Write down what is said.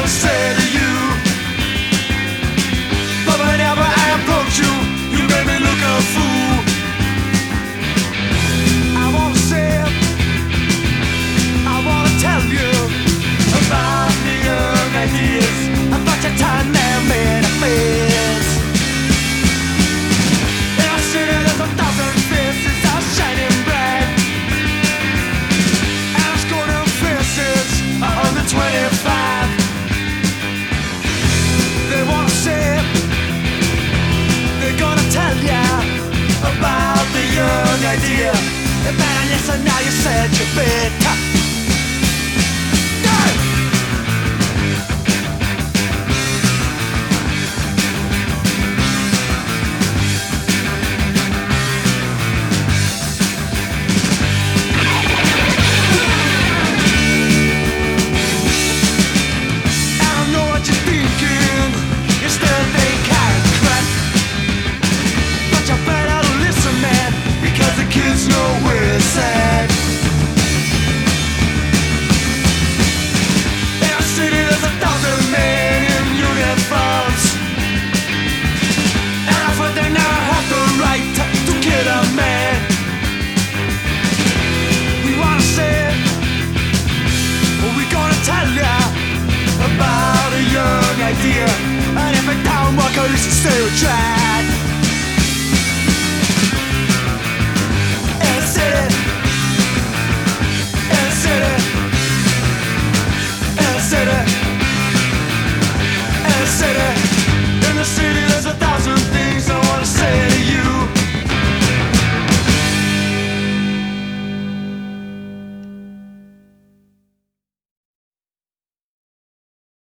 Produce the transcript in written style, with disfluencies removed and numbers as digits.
to say to you, but whenever I approach you, you make me look a fool. I wanna say, I wanna tell you about the young ideas, about your time and made affairs. In our city there's 1,000 faces are shining bright, and our golden faces are under 25. They wanna say, they're gonna tell ya about the young idea. You better listen now, you said you better. Kids know where it's at. In our city there's 1,000 men in uniforms, and I thought they now have the right to kill a man. We wanna say, we're gonna tell ya about a young idea, and every town walker is a stereotype. In the city